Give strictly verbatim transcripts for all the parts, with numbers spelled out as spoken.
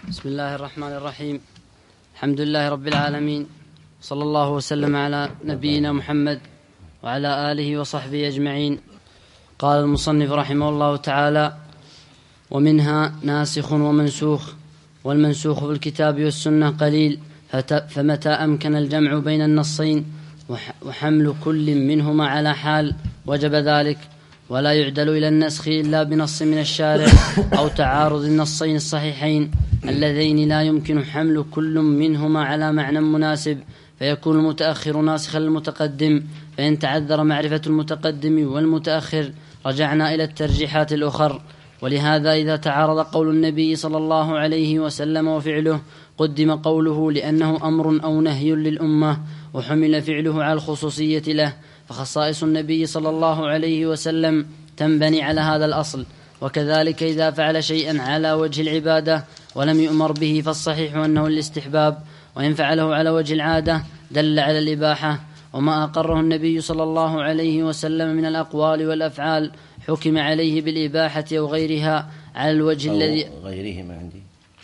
بسم الله الرحمن الرحيم. الحمد لله رب العالمين، صلى الله وسلم على نبينا محمد وعلى آله وصحبه أجمعين. قال المصنف رحمه الله تعالى: ومنها ناسخ ومنسوخ، والمنسوخ في الكتاب والسنة قليل، فمتى أمكن الجمع بين النصين وحمل كل منهما على حال وجب ذلك، ولا يعدل إلى النسخ إلا بنص من الشارع أو تعارض النصين الصحيحين اللذين لا يمكن حمل كل منهما على معنى مناسب، فيكون المتأخر ناسخا للمتقدم، فإن تعذر معرفة المتقدم والمتأخر رجعنا إلى الترجيحات الأخر. ولهذا إذا تعارض قول النبي صلى الله عليه وسلم وفعله قدم قوله لأنه أمر أو نهي للأمة، وحمل فعله على الخصوصية له، فخصائص النبي صلى الله عليه وسلم تنبني على هذا الأصل. وكذلك إذا فعل شيئا على وجه العبادة ولم يؤمر به فالصحيح أنه الاستحباب، وإن فعله على وجه العادة دل على الإباحة. وما أقره النبي صلى الله عليه وسلم من الأقوال والأفعال حكم عليه بالإباحة أو غيرها على الوجه أو الذي غيره ما عندي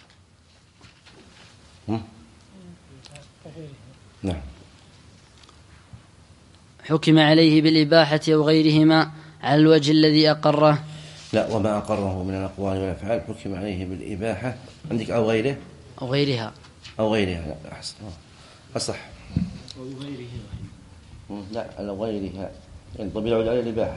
نعم حكم عليه بالإباحة أو غيرهما على الوجه الذي أقره. لا، وما أقره من الأقوال والأفعال حكم عليه بالإباحة. عندك أو غيره أو غيرها أو غيرها لا أحسن أصح أو غيرها لا على غيرها يعني طب يعود على الإباحة.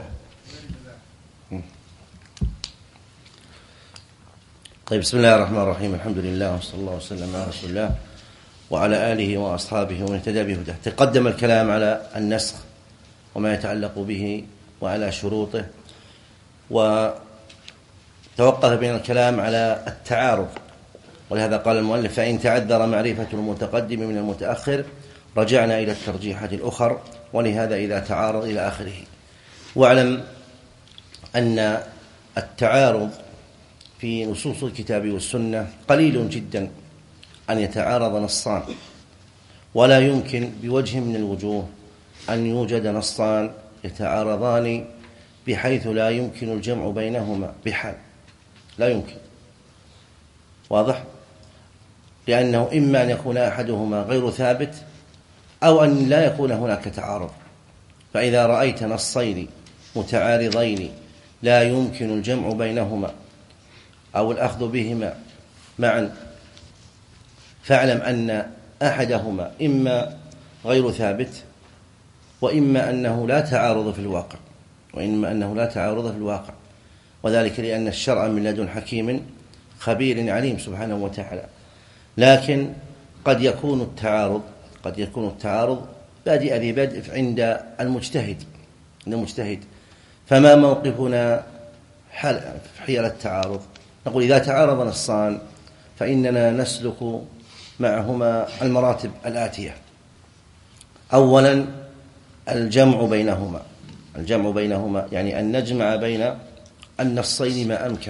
طيب، بسم الله الرحمن الرحيم. الحمد لله وصلى الله وسلم على رسول الله وعلى آله وأصحابه ومن اهتدى بهداه. تقدم الكلام على النسخ وما يتعلق به وعلى شروطه، وتوقف بين الكلام على التعارض، ولهذا قال المؤلف: فإن تعذر معرفة المتقدم من المتأخر رجعنا إلى الترجيحات الأخر، ولهذا إذا تعارض إلى آخره. واعلم أن التعارض في نصوص الكتاب والسنة قليل جدا أن يتعارض نصان، ولا يمكن بوجه من الوجوه أن يوجد نصان يتعارضان بحيث لا يمكن الجمع بينهما بحال، لا يمكن. واضح؟ لأنه إما أن يكون أحدهما غير ثابت أو أن لا يكون هناك تعارض. فإذا رأيت نصين متعارضين لا يمكن الجمع بينهما أو الأخذ بهما معا، فاعلم أن أحدهما إما غير ثابت، وإما أنه لا تعارض في الواقع وإما أنه لا تعارض في الواقع وذلك لأن الشرع من لدن حكيم خبير عليم سبحانه وتعالى. لكن قد يكون التعارض قد يكون التعارض بادئ ببدء عند المجتهد عند المجتهد فما موقفنا حيال التعارض؟ نقول: إذا تعارض نصان فإننا نسلك معهما المراتب الآتية. أولا، الجمع بينهما الجمع بينهما يعني أن نجمع بين النصين ما أمكن،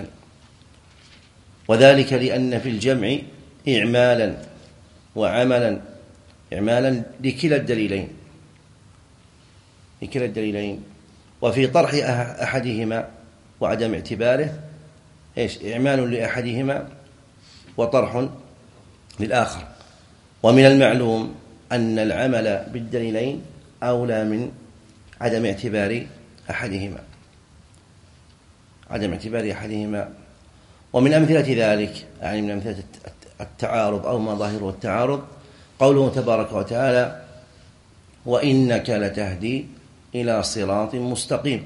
وذلك لأن في الجمع إعمالا وعملا، إعمالا لكلا الدليلين لكلا الدليلين وفي طرح أحدهما وعدم اعتباره إيش؟ إعمال لأحدهما وطرح للآخر. ومن المعلوم أن العمل بالدليلين أولى من عدم اعتبار أحدهما عدم اعتبار أحدهما ومن أمثلة ذلك، يعني من أمثلة التعارض أو ما ظاهره التعارض، قوله تبارك وتعالى: وإنك لتهدي إلى صراط مستقيم،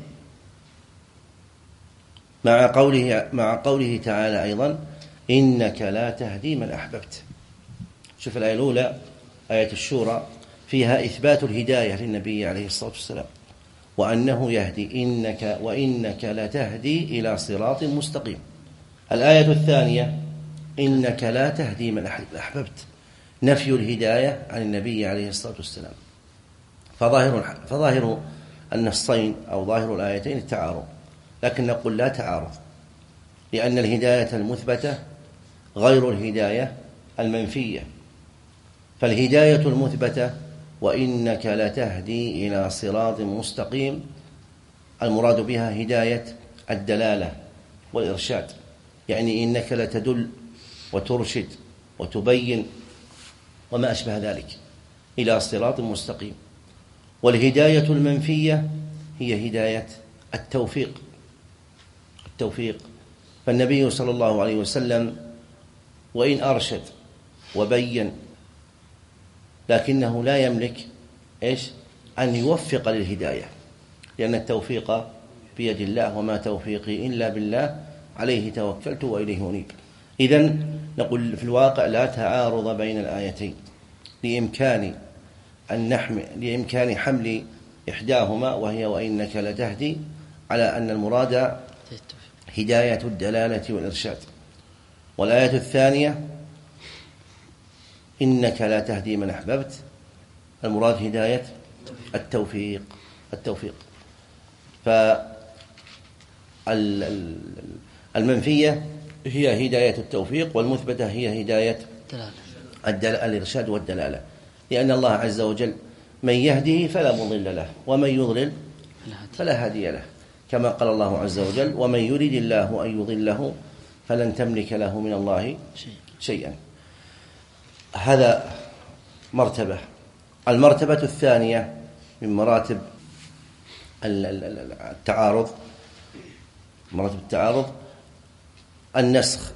مع قوله مع قوله تعالى أيضا: إنك لا تهدي من أحببت. شوف الآية الأولى، آية الشورى، فيها إثبات الهداية للنبي عليه الصلاة والسلام وأنه يهدي، إنك وإنك لتهدي إلى صراط مستقيم. الآية الثانية: إنك لا تهدي من أحببت، نفي الهداية عن النبي عليه الصلاة والسلام. فظاهر فظاهر النصين أو ظاهر الآيتين التعارض، لكن نقول لا تعارض، لأن الهداية المثبتة غير الهداية المنفية. فالهداية المثبتة وإنك لتهدي إلى صراط مستقيم المراد بها هداية الدلالة والإرشاد، يعني إنك لتدل وترشد وتبين وما أشبه ذلك إلى صراط مستقيم. والهداية المنفية هي هداية التوفيق التوفيق فالنبي صلى الله عليه وسلم وإن أرشد وبين لكنه لا يملك إيش أن يوفق للهداية، لأن التوفيق بيد الله وما توفيقي إلا بالله عليه توكلت وإليه أنيب. إذن نقول في الواقع لا تعارض بين الآيتين لإمكان أن نحمل لإمكان حمل إحداهما وهي وإنك لتهدي على أن المراد هداية الدلالة والإرشاد، والآية الثانية إنك لا تهدي من أحببت المراد هداية التوفيق التوفيق فالمنفية هي هداية التوفيق، والمثبتة هي هداية الإرشاد والدلالة، لأن الله عز وجل من يهده فلا مضل له ومن يضلل فلا هادي له، كما قال الله عز وجل ومن يريد الله أن يضله فلن تملك له من الله شيئا. هذا مرتبة. المرتبة الثانية من مراتب التعارض مراتب التعارض النسخ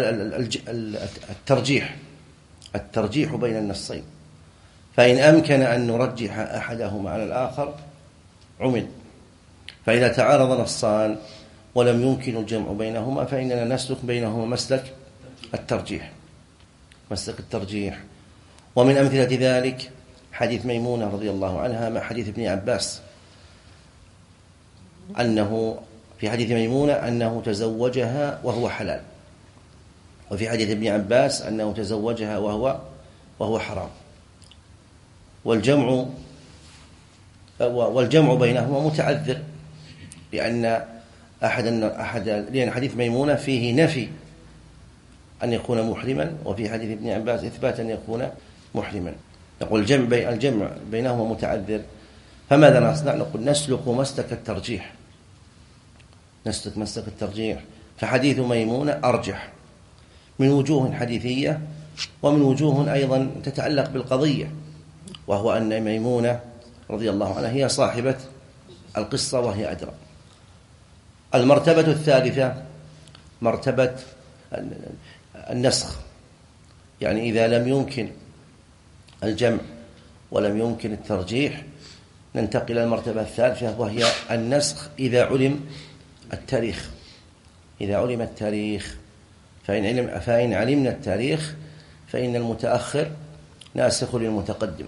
الترجيح الترجيح بين النصين، فإن أمكن أن نرجح أحدهما على الآخر عمل، فإذا تعارض نصان ولم يمكن الجمع بينهما فإننا نسلك بينهما مسلك الترجيح مسلك الترجيح ومن أمثلة ذلك حديث ميمونة رضي الله عنها مع حديث ابن عباس، أنه في حديث ميمونة أنه تزوجها وهو حلال، وفي حديث ابن عباس أنه تزوجها وهو وهو حرام، والجمع والجمع بينهما متعذر، لأن أحد أحد لأن حديث ميمونة فيه نفي أن يكون محرما، وفي حديث ابن عباس إثبات أن يكون محرما. نقول الجمع بين الجمع بينهما متعذر، فماذا نصنع؟ نقول نسلك مسلك الترجيح نسلك مسلك الترجيح فحديث ميمونة أرجح من وجوه حديثية ومن وجوه أيضا تتعلق بالقضية، وهو أن ميمونة رضي الله عنها هي صاحبة القصة وهي أدرى. المرتبة الثالثة مرتبة النسخ، يعني إذا لم يمكن الجمع ولم يمكن الترجيح ننتقل إلى المرتبة الثالثة وهي النسخ إذا علم التاريخ إذا علم التاريخ فإن, علم فإن علمنا التاريخ فإن المتأخر ناسخ للمتقدم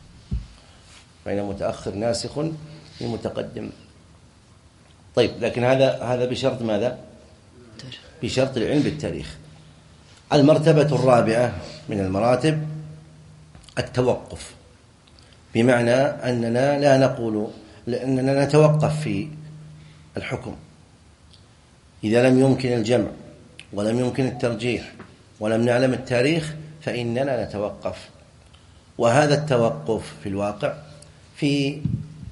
فإن المتأخر ناسخ للمتقدم. طيب، لكن هذا هذا بشرط ماذا؟ بشرط العلم بالتاريخ. المرتبة الرابعة من المراتب التوقف، بمعنى أننا لا نقول لأننا نتوقف في الحكم إذا لم يمكن الجمع ولم يمكن الترجيح ولم نعلم التاريخ فإننا نتوقف. وهذا التوقف في الواقع في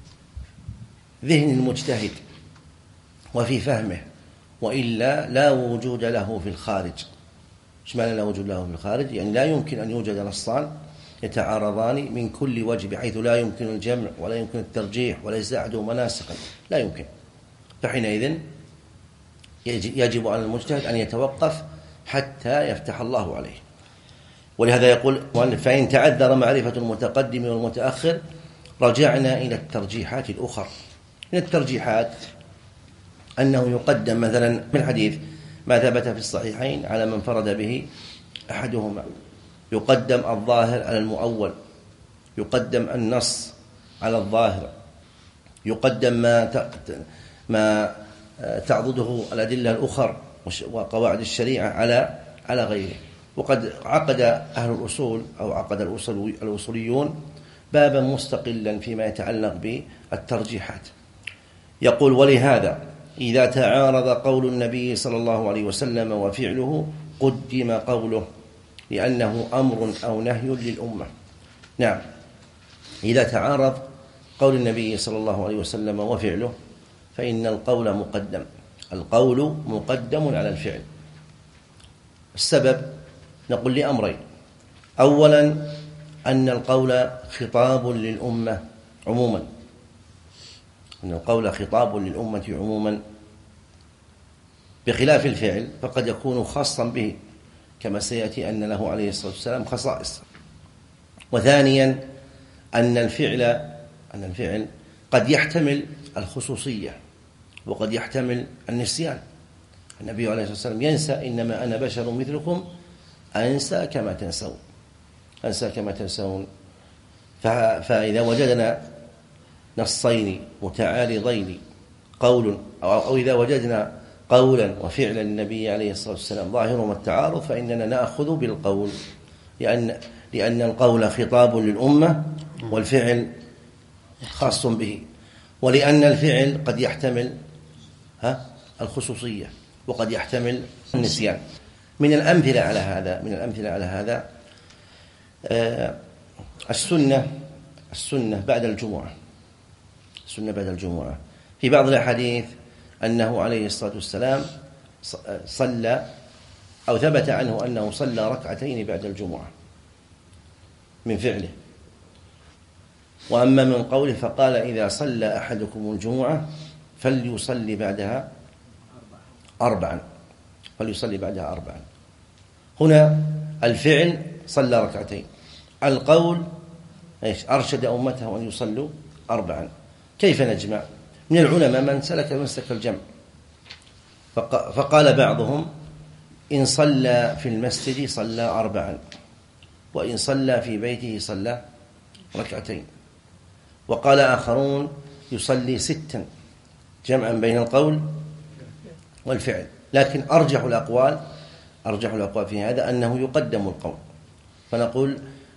ذهن المجتهد وفي فهمه، وإلا لا وجود له في الخارج. إيش معنى لا وجود له في الخارج؟ يعني لا يمكن أن يوجد نصان يتعارضان من كل وجه بحيث لا يمكن الجمع ولا يمكن الترجيح وليس أحدهما ناسخا، لا يمكن. فحينئذ يجب على المجتهد أن يتوقف حتى يفتح الله عليه. ولهذا يقول فإن تعذر معرفة المتقدم والمتأخر رجعنا إلى الترجيحات الأخرى. من الترجيحات أنه يقدم مثلا من الحديث ما ثبت في الصحيحين على من فرد به أحدهما، يقدم الظاهر على المؤول، يقدم النص على الظاهر، يقدم ما ما تعضده الأدلة الأخرى وقواعد الشريعة على على غيره. وقد عقد أهل الأصول أو عقد الأصوليون بابا مستقلا فيما يتعلق بالترجيحات. يقول ولهذا إذا تعارض قول النبي صلى الله عليه وسلم وفعله قدم قوله لأنه أمر أو نهي للأمة. نعم، إذا تعارض قول النبي صلى الله عليه وسلم وفعله فإن القول مقدم القول مقدم على الفعل. السبب نقول لأمرين: أولا أن القول خطاب للأمة عموما، أن القول خطاب للأمة عموما، بخلاف الفعل فقد يكون خاصا به، كما سيأتي أن له عليه الصلاة والسلام خصائص. وثانيا أن الفعل أن الفعل قد يحتمل الخصوصية وقد يحتمل النسيان. النبي عليه الصلاة والسلام ينسى: إنما أنا بشر مثلكم أنسى كما تنسون أنسى كما تنسون. فإذا وجدنا نصين متعارضين، قول أو إذا وجدنا قولا وفعلا النبي عليه الصلاة والسلام ظاهرهما التعارض، فإننا نأخذ بالقول، لأن لأن القول خطاب للأمة والفعل خاص به، ولأن الفعل قد يحتمل ها الخصوصية وقد يحتمل النسيان. من الأمثلة على هذا من الأمثلة على هذا آه السنة السنة بعد الجمعة السنة بعد الجمعة في بعض الأحاديث أنه عليه الصلاة والسلام صلى أو ثبت عنه أنه صلى ركعتين بعد الجمعة من فعله. وأما من قوله فقال: إذا صلى أحدكم الجمعة فليصلي بعدها أربعا فليصلي بعدها أربعا. هنا الفعل صلى ركعتين، القول إيش؟ أرشد أمته أن يصلوا أربعا. كيف نجمع؟ من العلماء من سلك مسلك الجمع، فقال بعضهم: إن صلى في المسجد صلى أربعا، وإن صلى في بيته صلى ركعتين. وقال آخرون: يصلي ستا، جمعا بين القول والفعل. لكن أرجح الأقوال أرجح الأقوال في هذا أنه يقدم القول، فنقول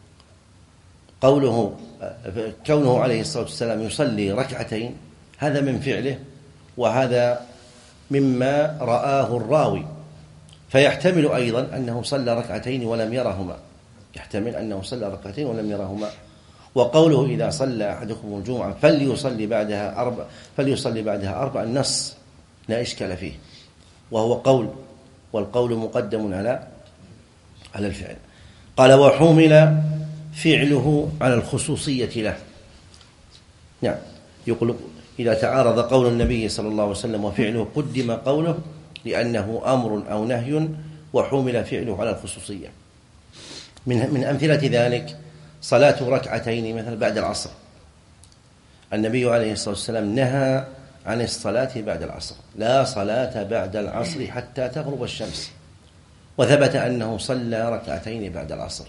قوله كونه عليه الصلاة والسلام يصلي ركعتين هذا من فعله، وهذا مما رآه الراوي، فيحتمل أيضا أنه صلى ركعتين ولم يرهما يحتمل أنه صلى ركعتين ولم يرهما. وقوله: إذا صلى أحدكم الجمعة فليصلي بعدها أربع فليصلي بعدها أربع النص لا إشكال فيه، وهو قول، والقول مقدم على على الفعل. قال: وحمل فعله على الخصوصية له. نعم، يقول: إذا تعارض قول النبي صلى الله عليه وسلم وفعله قدم قوله لأنه أمر أو نهي، وحمل فعله على الخصوصية. من من أمثلة ذلك صلاة ركعتين مثل بعد العصر. النبي عليه الصلاة والسلام نهى عن الصلاة بعد العصر: لا صلاة بعد العصر حتى تغرب الشمس، وثبت أنه صلى ركعتين بعد العصر.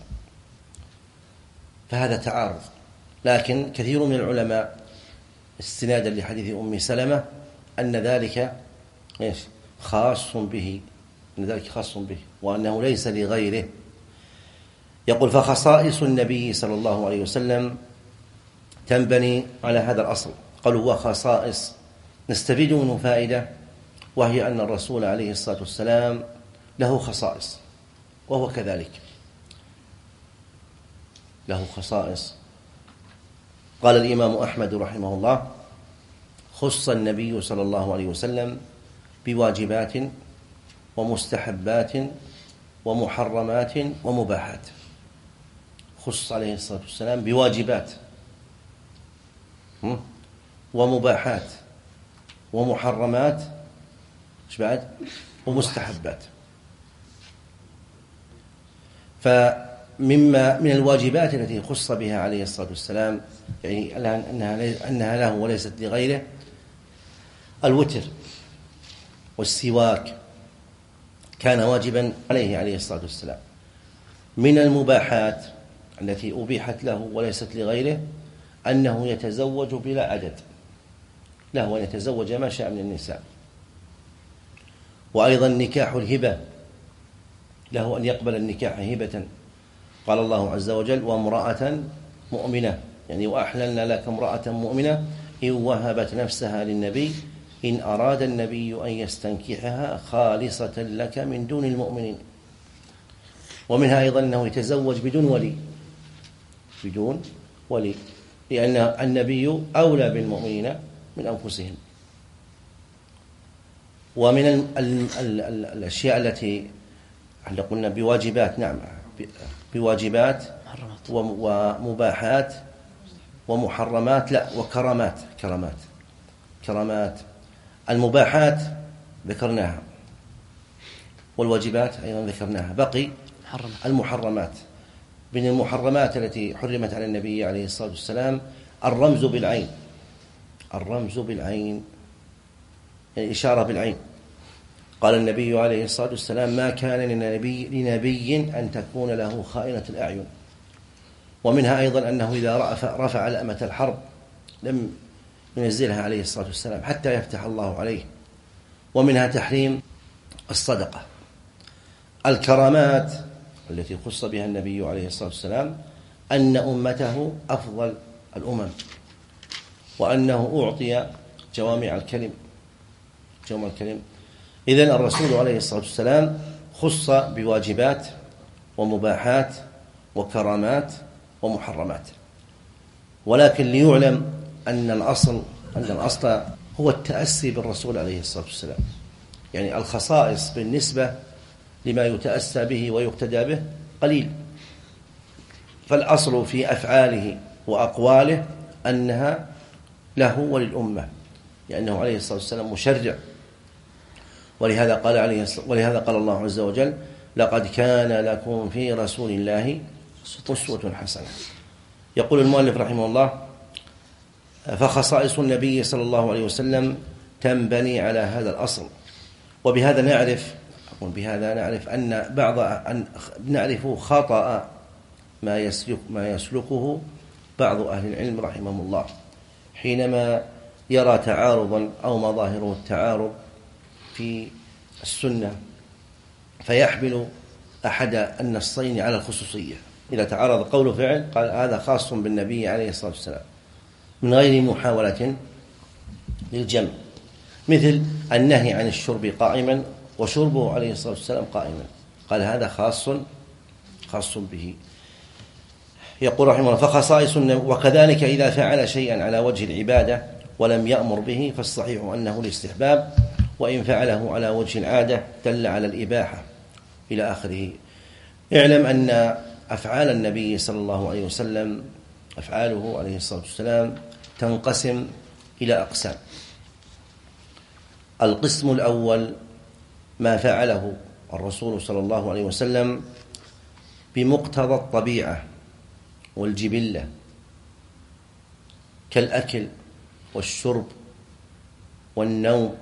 فهذا تعارض، لكن كثير من العلماء استنادا لحديث أم سلمة أن ذلك إيش؟ خاص به أن ذلك خاص به وأنه ليس لغيره. يقول: فخصائص النبي صلى الله عليه وسلم تنبني على هذا الأصل. قالوا: وخصائص نستفيد منه فائدة، وهي أن الرسول عليه الصلاة والسلام له خصائص، وهو كذلك له خصائص. قال الإمام أحمد رحمه الله: خص النبي صلى الله عليه وسلم بواجبات ومستحبات ومحرمات ومباحات. خص عليه الصلاة والسلام بواجبات ومباحات ومحرمات ايش بعد ومستحبات. فمما من الواجبات التي خص بها عليه الصلاة والسلام، يعني أنها أنها له وليست لغيره، الوتر والسواك كان واجبا عليه عليه الصلاة والسلام. من المباحات التي أبيحت له وليست لغيره أنه يتزوج بلا عدد، له أن يتزوج ما شاء من النساء. وأيضا نكاح الهبة، له أن يقبل النكاح هبة. قال الله عز وجل: وامرأة مؤمنة، يعني وأحللنا لك امرأة مؤمنة إن وهبت نفسها للنبي إن أراد النبي أن يستنكحها خالصة لك من دون المؤمنين. ومنها أيضا أنه يتزوج بدون ولي بدون ولي لأن النبي أولى بالمؤمنين من أنفسهم. ومن ال ال ال ال الأشياء التي احنا قلنا بواجبات، نعم بواجبات ومباحات ومحرمات، لا وكرامات. كرامات كرامات المباحات ذكرناها، والواجبات أيضا ذكرناها، بقي المحرمات. من المحرمات التي حرمت على النبي عليه الصلاة والسلام الرمز بالعين. الرمز بالعين يعني إشارة بالعين. قال النبي عليه الصلاة والسلام: ما كان لنبي, لنبي أن تكون له خائنة الأعين. ومنها أيضا أنه إذا رفع لأمة الحرب لم ينزلها عليه الصلاة والسلام حتى يفتح الله عليه. ومنها تحريم الصدقة. الكرامات التي خص بها النبي عليه الصلاة والسلام أن أمته أفضل الأمم، وأنه أعطي جوامع الكلم جوامع الكلم إذن الرسول عليه الصلاة والسلام خص بواجبات ومباحات وكرامات ومحرمات. ولكن ليعلم أن الأصل أن الأصل هو التأسي بالرسول عليه الصلاة والسلام. يعني الخصائص بالنسبة لما يتأسى به ويقتدى به قليل، فالأصل في أفعاله وأقواله أنها له وللأمة، لأنه عليه الصلاة والسلام مشرع. ولهذا قال عليه ولهذا قال الله عز وجل: لقد كان لكم في رسول الله أسوة حسنة. يقول المؤلف رحمه الله: فخصائص النبي صلى الله عليه وسلم تنبني على هذا الأصل. وبهذا نعرف أقول بهذا نعرف أن بعض أن نعرف خطأ ما يسلك ما يسلكه بعض أهل العلم رحمهم الله حينما يرى تعارضا أو مظاهر التعارض في السنة، فيحمل أحد النصين على الخصوصية. إذا تعارض قول وفعل قال هذا خاص بالنبي عليه الصلاة والسلام من غير محاولة للجمع، مثل النهي عن الشرب قائما وشربه عليه الصلاة والسلام قائما، قال هذا خاص خاص به. يقول رحمه الله: فخصائص. وكذلك إذا فعل شيئا على وجه العبادة ولم يأمر به فالصحيح أنه الاستحباب، وإن فعله على وجه العادة دل على الإباحة إلى آخره. اعلم أن أفعال النبي صلى الله عليه وسلم أفعاله عليه الصلاة والسلام تنقسم إلى أقسام. القسم الأول ما فعله الرسول صلى الله عليه وسلم بمقتضى الطبيعة والجبلة كالأكل والشرب والنوم،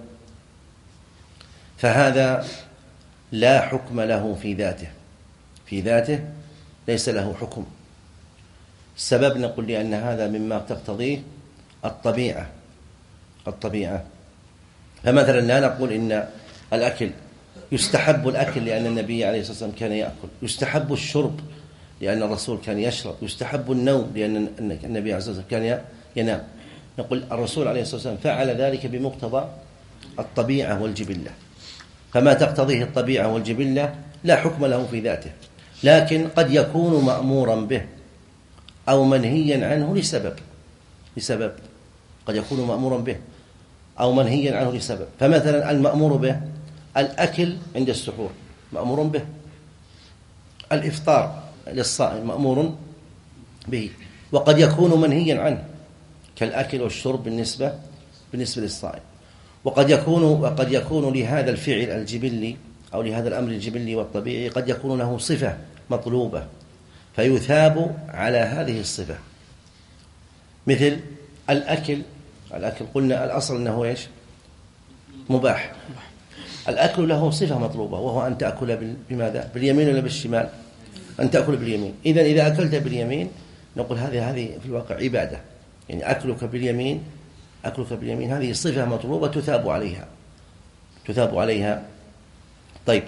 فهذا لا حكم له في ذاته في ذاته ليس له حكم. السبب نقول لأن هذا مما تقتضيه الطبيعة الطبيعة فمثلا لا نقول إن الأكل يستحب الأكل لأن النبي عليه الصلاة والسلام كان يأكل، يستحب الشرب لأن الرسول كان يشرب، يستحب النوم لأن النبي عليه الصلاة والسلام كان ينام. نقول الرسول عليه الصلاة والسلام فعل ذلك بمقتضى الطبيعة والجبلة، فما تقتضيه الطبيعة والجبلة لا حكم له في ذاته، لكن قد يكون مأمورا به أو منهيا عنه لسبب لسبب قد يكون مأمورا به أو منهيا عنه لسبب. فمثلا المأمور به الأكل عند السحور مأمور به، الإفطار للصائم مأمور به، وقد يكون منهيا عنه كالأكل والشرب بالنسبة بالنسبة للصائم. وقد يكون وقد يكون لهذا الفعل الجبلي أو لهذا الأمر الجبلي والطبيعي قد يكون له صفة مطلوبة فيثاب على هذه الصفة، مثل الأكل. الأكل قلنا الأصل أنه إيش؟ مباح. الأكل له صفة مطلوبة وهو أن تأكل بماذا؟ باليمين ولا بالشمال؟ أن تأكل باليمين. إذن إذا أكلت باليمين نقول هذه هذه في الواقع عبادة، يعني أكلك باليمين أكلك باليمين هذه صفة مطلوبة تثاب عليها تثاب عليها طيب،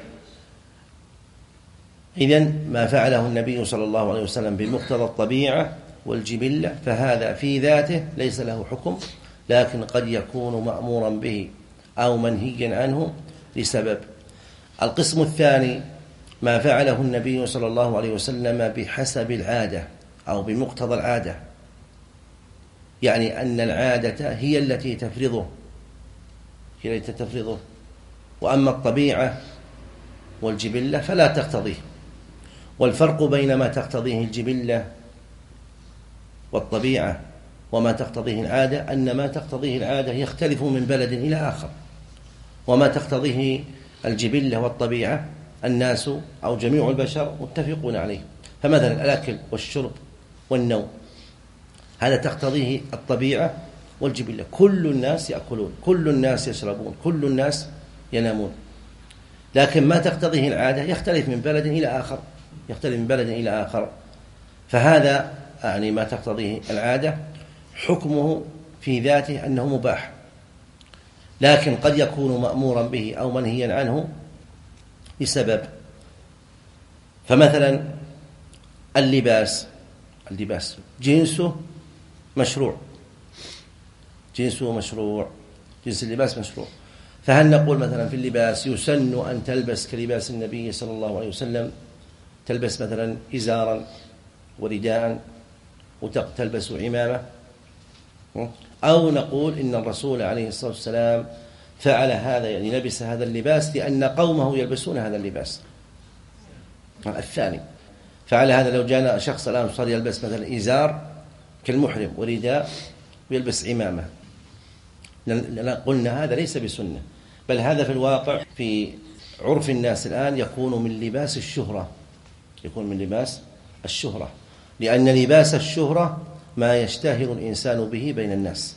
إذن ما فعله النبي صلى الله عليه وسلم بمقتضى الطبيعة والجبلة فهذا في ذاته ليس له حكم، لكن قد يكون مأمورا به أو منهيا عنه لسبب. القسم الثاني ما فعله النبي صلى الله عليه وسلم بحسب العادة أو بمقتضى العادة، يعني أن العادة هي التي تفرضه هي التي تفرضه وأما الطبيعة والجبلة فلا تقتضيه. والفرق بين ما تقتضيه الجبلة والطبيعة وما تقتضيه العادة أن ما تقتضيه العادة يختلف من بلد إلى آخر، وما تقتضيه الجبلة والطبيعة الناس أو جميع البشر متفقون عليه. فمثلا الأكل والشرب والنوم هذا تقتضيه الطبيعة والجبلة، كل الناس يأكلون، كل الناس يشربون، كل الناس ينامون. لكن ما تقتضيه العادة يختلف من بلد إلى آخر، يختلف من بلد إلى آخر. فهذا يعني ما تقتضيه العادة حكمه في ذاته أنه مباح، لكن قد يكون مأمورا به أو منهيا عنه بسبب. فمثلا اللباس اللباس جنسه مشروع، جنسه مشروع، جنس اللباس مشروع. فهل نقول مثلا في اللباس يسن أن تلبس كلباس النبي صلى الله عليه وسلم، تلبس مثلا إزارا ورداء وتلبس عمامة، أو نقول إن الرسول عليه الصلاة والسلام فعل هذا، يعني لبس هذا اللباس لأن قومه يلبسون هذا اللباس. الثاني فعل هذا لو جاءنا شخص الآن صار يلبس مثلا إزار كالمحرم ورداء ويلبس عمامة، قلنا هذا ليس بسنة، بل هذا في الواقع في عرف الناس الآن يكون من لباس الشهرة، يكون من لباس الشهرة، لأن لباس الشهرة ما يشتهر الإنسان به بين الناس.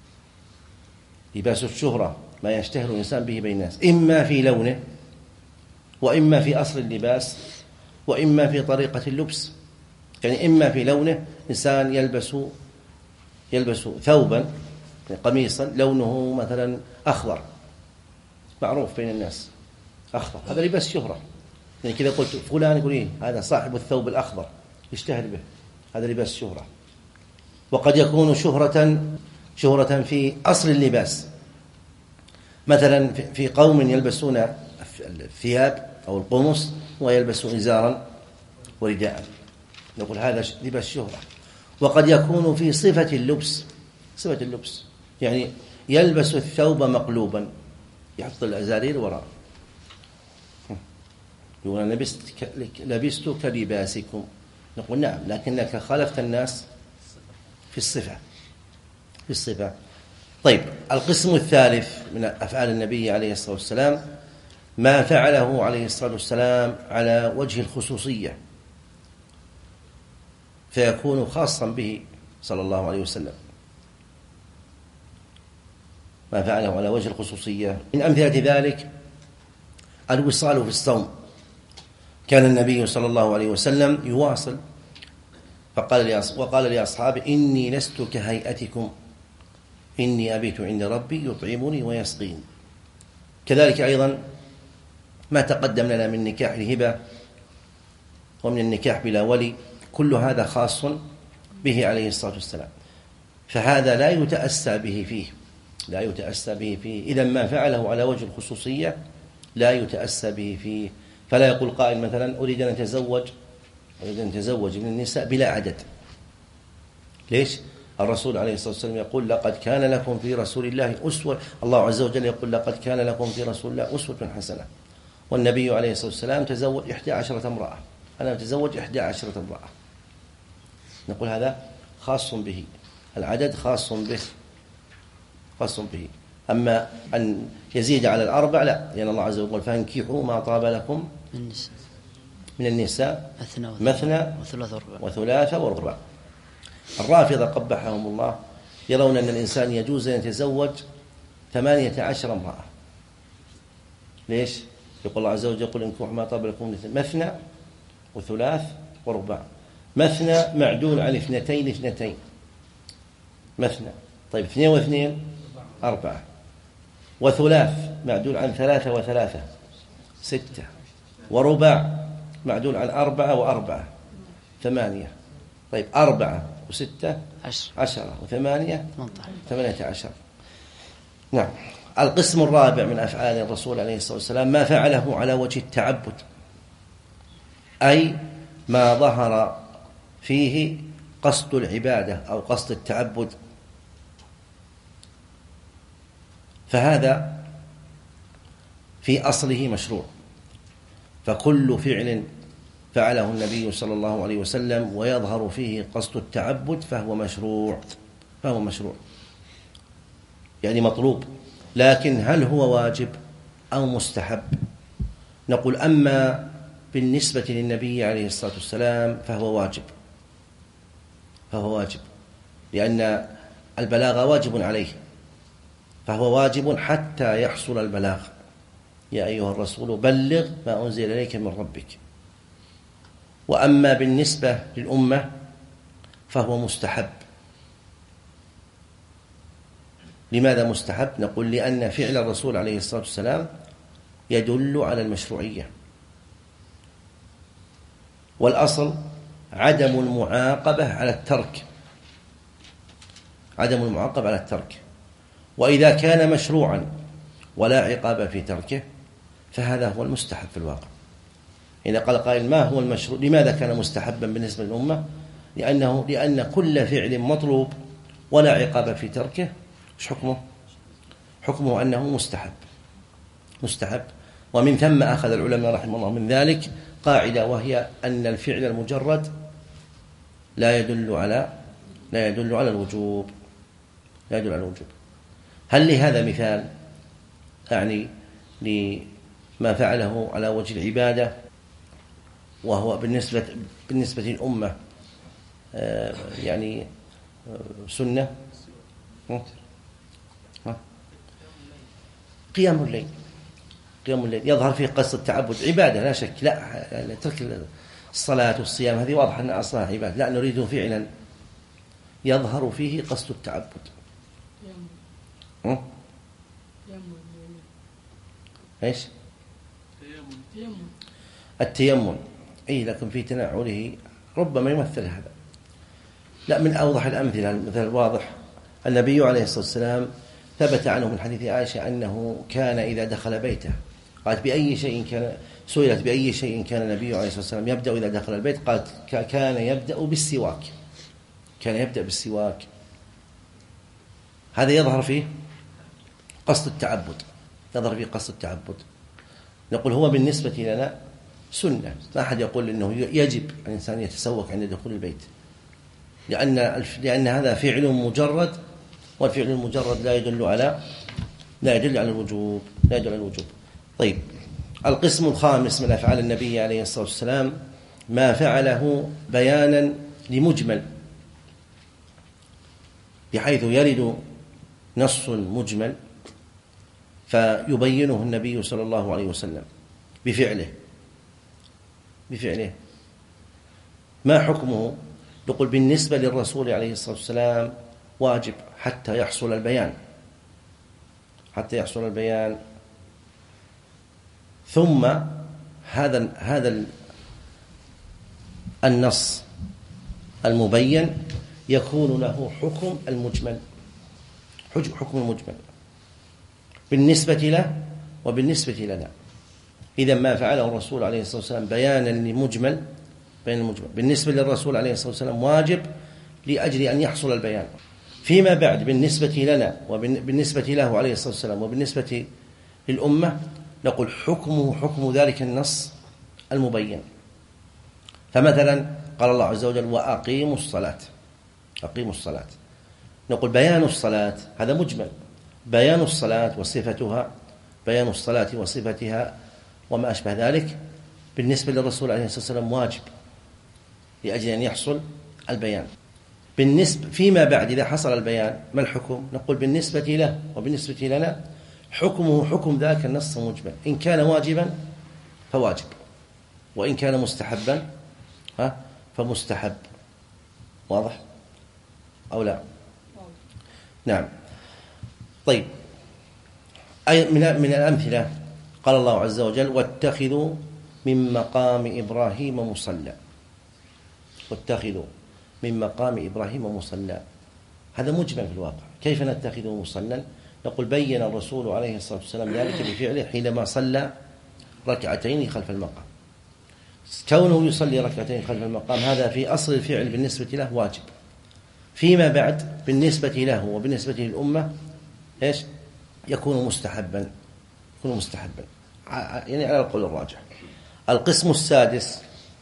لباس الشهرة ما يشتهر الإنسان به بين الناس، إما في لونه، وإما في أصل اللباس، وإما في طريقة اللبس. يعني إما في لونه، إنسان يلبس يلبس ثوبا قميصا لونه مثلا أخضر معروف بين الناس أخضر، هذا لباس شهرة، يعني كذا قلت فلان يقول إيه هذا صاحب الثوب الأخضر يشتهر به، هذا لباس شهرة. وقد يكون شهرة شهرة في أصل اللباس، مثلا في قوم يلبسون الثياب أو القمص ويلبسون إزارا ورداء، نقول هذا لباس شهرة. وقد يكون في صفة اللبس، صفة اللبس يعني يلبس الثوب مقلوبا، يحط الأزارير وراء، يقول لبست لبست كلباسكم، نقول نعم، لكنك خالفت الناس في الصفة، في الصفة. طيب القسم الثالث من أفعال النبي عليه الصلاة والسلام ما فعله عليه الصلاة والسلام على وجه الخصوصية، فيكون خاصا به صلى الله عليه وسلم. ما فعله على وجه الخصوصية من أمثلة ذلك الوصال في الصوم. كان النبي صلى الله عليه وسلم يواصل، فقال وقال لأصحابه إني لست كهيئتكم إني أبيت عند ربي يطعمني ويسقين. كذلك أيضا ما تقدم لنا من نكاح الهبة ومن النكاح بلا ولي، كل هذا خاص به عليه الصلاة والسلام، فهذا لا يتأسى به فيه، لا يتأسى به فيه. إذا ما فعله على وجه الخصوصية لا يتأسى به فيه. فلا يقول قائل مثلا أريد أن أتزوج أريد أن أتزوج من النساء بلا عدد. ليش؟ الرسول عليه الصلاة والسلام يقول لقد كان لكم في رسول الله أسوة، الله عز وجل يقول لقد كان لكم في رسول الله أسوة حسنة، والنبي عليه الصلاة والسلام تزوج إحدى عشرة امرأة، أنا أتزوج إحدى عشرة امرأة، نقول هذا خاص به، العدد خاص به، خاص به. أما أن يزيد على الأربع لا، لأن الله عز وجل فانكحوا ما طاب لكم من النساء مثنى وثلاث ورباع. الرافضة قبحهم الله يرون أن الإنسان يجوز أن يتزوج ثمانية عشر امرأة. ليش؟ يقول الله عز وجل يقول انكحوا ما طاب لكم مثنى وثلاث ورباع. مثنى معدول عن اثنتين اثنتين، مثنى. طيب اثنين واثنين أربعة، وثلاث معدول عن ثلاثة وثلاثة ستة، ورباع معدول عن أربعة وأربعة ثمانية. طيب أربعة وستة عشرة وثمانية ثمانية عشر. نعم. القسم الرابع من أفعال الرسول عليه الصلاة والسلام ما فعله على وجه التعبد، أي ما ظهر فيه قصد العبادة أو قصد التعبد، فهذا في أصله مشروع. فكل فعل فعله النبي صلى الله عليه وسلم ويظهر فيه قصد التعبد فهو مشروع فهو مشروع يعني مطلوب. لكن هل هو واجب أو مستحب؟ نقول أما بالنسبة للنبي عليه الصلاة والسلام فهو واجب فهو واجب لأن البلاغ واجب عليه، فهو واجب حتى يحصل البلاغ. يا أيها الرسول بلغ ما أنزل إليك من ربك. وأما بالنسبة للأمة فهو مستحب. لماذا مستحب؟ نقول لأن فعل الرسول عليه الصلاة والسلام يدل على المشروعية، والأصل عدم المعاقبة على الترك عدم المعاقبة على الترك. وإذا كان مشروعا ولا عقاب في تركه فهذا هو المستحب في الواقع. إذا قال قائل ما هو المشروع؟ لماذا كان مستحبا بالنسبة للأمة؟ لأنه لأن كل فعل مطلوب ولا عقاب في تركه ايش حكمه؟ حكمه أنه مستحب مستحب ومن ثم أخذ العلماء رحمه الله من ذلك قاعدة، وهي أن الفعل المجرد لا يدل على لا يدل على الوجوب لا يدل على الوجوب. هل لهذا مثال يعني لما فعله على وجه العبادة وهو بالنسبة بالنسبة للأمة يعني سنة؟ قيام الليل قيام الليل يظهر فيه قصد التعبد عبادة لا شك، لا ترك الصلاة والصيام هذه واضح أن أصلها عبادة، لا نريد فعلا يظهر فيه قصد التعبد. م? ايش؟ التيمم اي لكن في تنعله ربما يمثل هذا. لا، من اوضح الامثله المثال الواضح النبي عليه الصلاه والسلام ثبت عنه من حديث عائشه انه كان اذا دخل بيته قالت باي شيء كان سئلت باي شيء كان النبي عليه الصلاه والسلام يبدا اذا دخل البيت، قالت كان يبدا بالسواك كان يبدا بالسواك. هذا يظهر فيه قصد التعبد يظهر فيه قصد التعبد. نقول هو بالنسبة لنا سنة، لا أحد يقول إنه يجب الإنسان يتسوق عند دخول البيت، لأن لأن هذا فعل مجرد، والفعل المجرد لا يدل على لا يدل على الوجوب لا يدل على الوجوب. طيب، القسم الخامس من أفعال النبي عليه الصلاة والسلام ما فعله بيانا لمجمل، بحيث يرد نص مجمل فيبينه النبي صلى الله عليه وسلم بفعله بفعله ما حكمه؟ نقول بالنسبة للرسول عليه الصلاة والسلام واجب حتى يحصل البيان حتى يحصل البيان ثم هذا هذا النص المبين يكون له حكم المجمل حكم المجمل بالنسبة له وبالنسبة لنا. إذا ما فعله الرسول عليه الصلاة والسلام بيانا لمجمل بين المجمل بالنسبة للرسول عليه الصلاة والسلام واجب لأجل أن يحصل البيان. فيما بعد بالنسبة لنا وبالنسبة له عليه الصلاة والسلام وبالنسبة للأمة نقول حكمه حكم ذلك النص المبين. فمثلا قال الله عز وجل وأقيموا الصلاة أقيموا الصلاة، نقول بيان الصلاة هذا مجمل، بيان الصلاة وصفتها بيان الصلاة وصفتها وما أشبه ذلك بالنسبة للرسول عليه الصلاة والسلام واجب لأجل أن يحصل البيان. بالنسبة فيما بعد إذا حصل البيان ما الحكم؟ نقول بالنسبة له وبالنسبة لنا حكمه حكم ذاك النص المجمل، إن كان واجبا فواجب، وإن كان مستحبا ها فمستحب. واضح أو لا؟ نعم. طيب، أي من من الأمثلة قال الله عز وجل واتخذوا من مقام إبراهيم مصلى واتخذوا من مقام إبراهيم مصلى. هذا مجمل في الواقع. كيف نتخذه مصلى؟ نقول بين الرسول عليه الصلاة والسلام ذلك بفعله حينما صلى ركعتين خلف المقام. كونه يصلي ركعتين خلف المقام هذا في أصل الفعل بالنسبة له واجب. فيما بعد بالنسبة له وبالنسبة للأمة إيش؟ يكون مستحبا يكون مستحبا يعني على القول الراجح. القسم السادس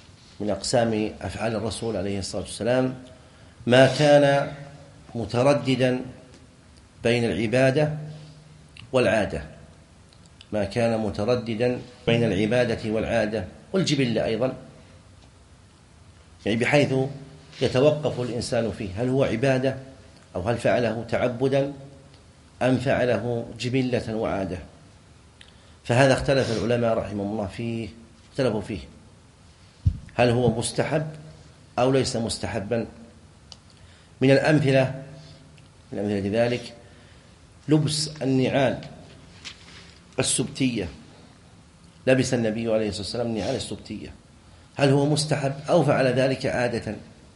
من أقسام أفعال الرسول عليه الصلاة والسلام ما كان مترددا بين العبادة والعادة، ما كان مترددا بين العبادة والعادة والجبلة أيضا، يعني بحيث يتوقف الإنسان فيه هل هو عبادة أو هل فعله تعبدا أم فعله جبلة وعادة. فهذا اختلف العلماء رحمهم الله فيه، اختلفوا فيه هل هو مستحب أو ليس مستحبا. من الأمثلة من أمثلة ذلك لبس النعال السبتية، لبس النبي عليه الصلاة والسلام النعال السبتية، هل هو مستحب أو فعل ذلك عادة؟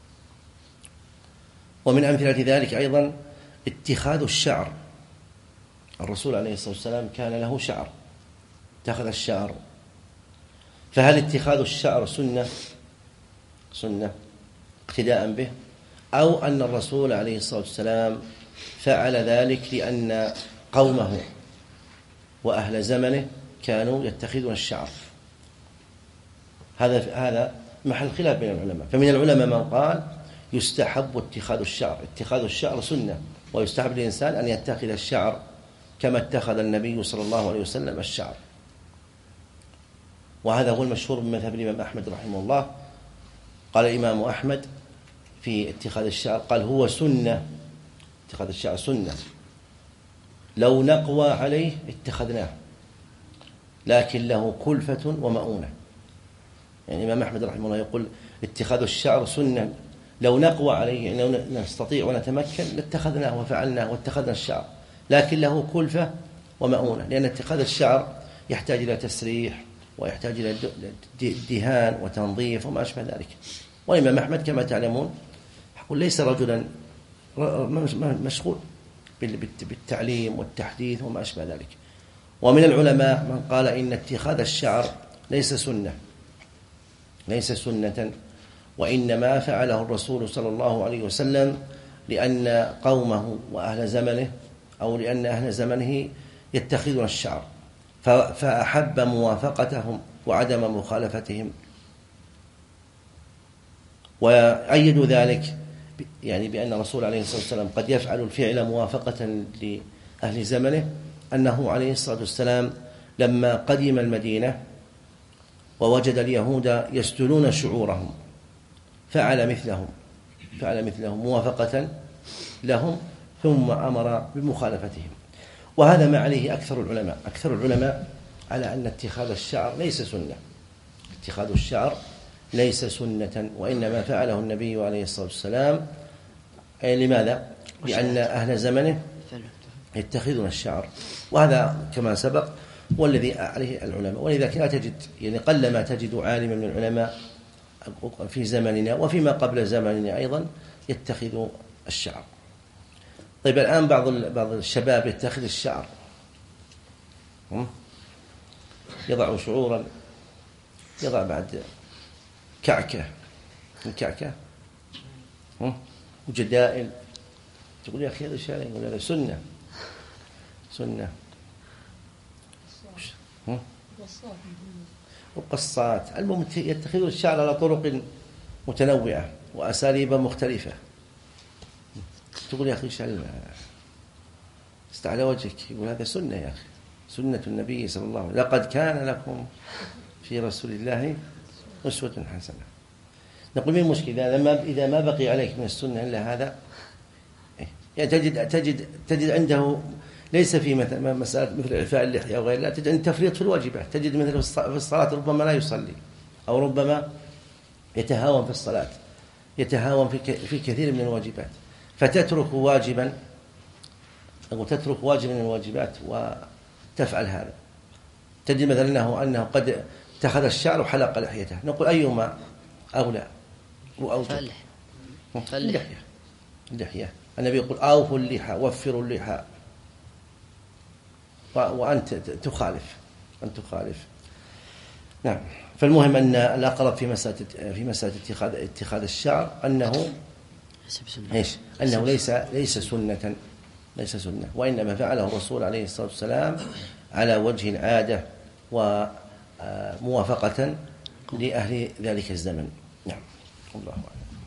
ومن أمثلة ذلك أيضا اتخاذ الشعر، الرسول عليه الصلاة والسلام كان له شعر، اتخذ الشعر، فهل اتخاذ الشعر سنة سنة اقتداء به، أو أن الرسول عليه الصلاة والسلام فعل ذلك لأن قومه وأهل زمنه كانوا يتخذون الشعر؟ هذا هذا محل خلاف بين العلماء. فمن العلماء من قال يستحب اتخاذ الشعر، اتخاذ الشعر سنة، ويستحب للإنسان أن يتخذ الشعر كما اتخذ النبي صلى الله عليه وسلم الشعر، وهذا هو المشهور من مذهب الإمام أحمد رحمه الله. قال الإمام أحمد في اتخاذ الشعر، قال هو سنة، اتخاذ الشعر سنة، لو نقوى عليه اتخذناه لكن له كلفة ومؤونة. يعني الإمام أحمد رحمه الله يقول اتخاذ الشعر سنة، لو نقوى عليه يعني لو نستطيع ونتمكن لاتخذناه وفعلناه واتخذنا الشعر، لكن له كلفة ومؤونة، لأن اتخاذ الشعر يحتاج إلى تسريح ويحتاج إلى دهان وتنظيف وما أشبه ذلك. والإمام أحمد كما تعلمون يقول ليس رجلا مشغول بالتعليم والتحديث وما أشبه ذلك. ومن العلماء من قال إن اتخاذ الشعر ليس سنة، ليس سنة، وإنما فعله الرسول صلى الله عليه وسلم لأن قومه وأهل زمنه أو لأن أهل زمنه يتخذون الشعر فأحب موافقتهم وعدم مخالفتهم. وأيدوا ذلك يعني بأن الرسول عليه الصلاة والسلام قد يفعل الفعل موافقة لأهل زمنه، أنه عليه الصلاة والسلام لما قدم المدينة ووجد اليهود يسدلون شعورهم فعل مثلهم فعل مثلهم موافقة لهم، ثم أمر بمخالفتهم. وهذا ما عليه أكثر العلماء، أكثر العلماء على أن اتخاذ الشعر ليس سنة، اتخاذ الشعر ليس سنة، وإنما فعله النبي عليه الصلاة والسلام. لماذا؟ لأن أهل زمنه يتخذون الشعر، وهذا كما سبق والذي عليه العلماء. ولذلك لا تجد يعني قلما تجد عالما من العلماء في زمننا وفيما قبل زمننا أيضا يتخذ الشعر. طيب الآن بعض بعض الشباب يتخذ الشعر، يضع شعورا، يضع بعد كعكة الكعكة وجدائل، تقول يا أخي هذا شعر، يقول هذا سنة سنة وقصات. المهم يتخذون الشعر على طرق متنوعة وأساليب مختلفة. تقول يا أخي شعر استعلى وجهك، يقول هذا سنة يا أخي، سنة النبي صلى الله عليه وسلم، لقد كان لكم في رسول الله أسوة حسنة. نقول من المشكلة لما إذا ما بقي عليك من السنة إلا هذا، يعني تجد تجد تجد عنده ليس في مثل مسألة مثل إعفاء اللحية وغير، لا تجد تفريط في الواجبات، تجد مثل في الصلاة ربما لا يصلي أو ربما يتهاون في الصلاة، يتهاون في في كثير من الواجبات، فتترك واجبا أو تترك واجبا من الواجبات وتفعل هذا. تجد مثلا أنه أنه قد اتخذ الشعر وحلق لحيته، نقول أيهما أولى وأوجب؟ اللحية. اللحية النبي يقول أوفوا اللحى وفروا اللحى، وأنت تخالف أنت تخالف نعم. فالمهم أن الأقرب في مسألة في مسألة اتخاذ اتخاذ الشعر أنه إيش؟ أنه ليس ليس سنة ليس سنة، وإنما فعله الرسول عليه الصلاة والسلام على وجه العادة وموافقة لأهل ذلك الزمن. والله أعلم.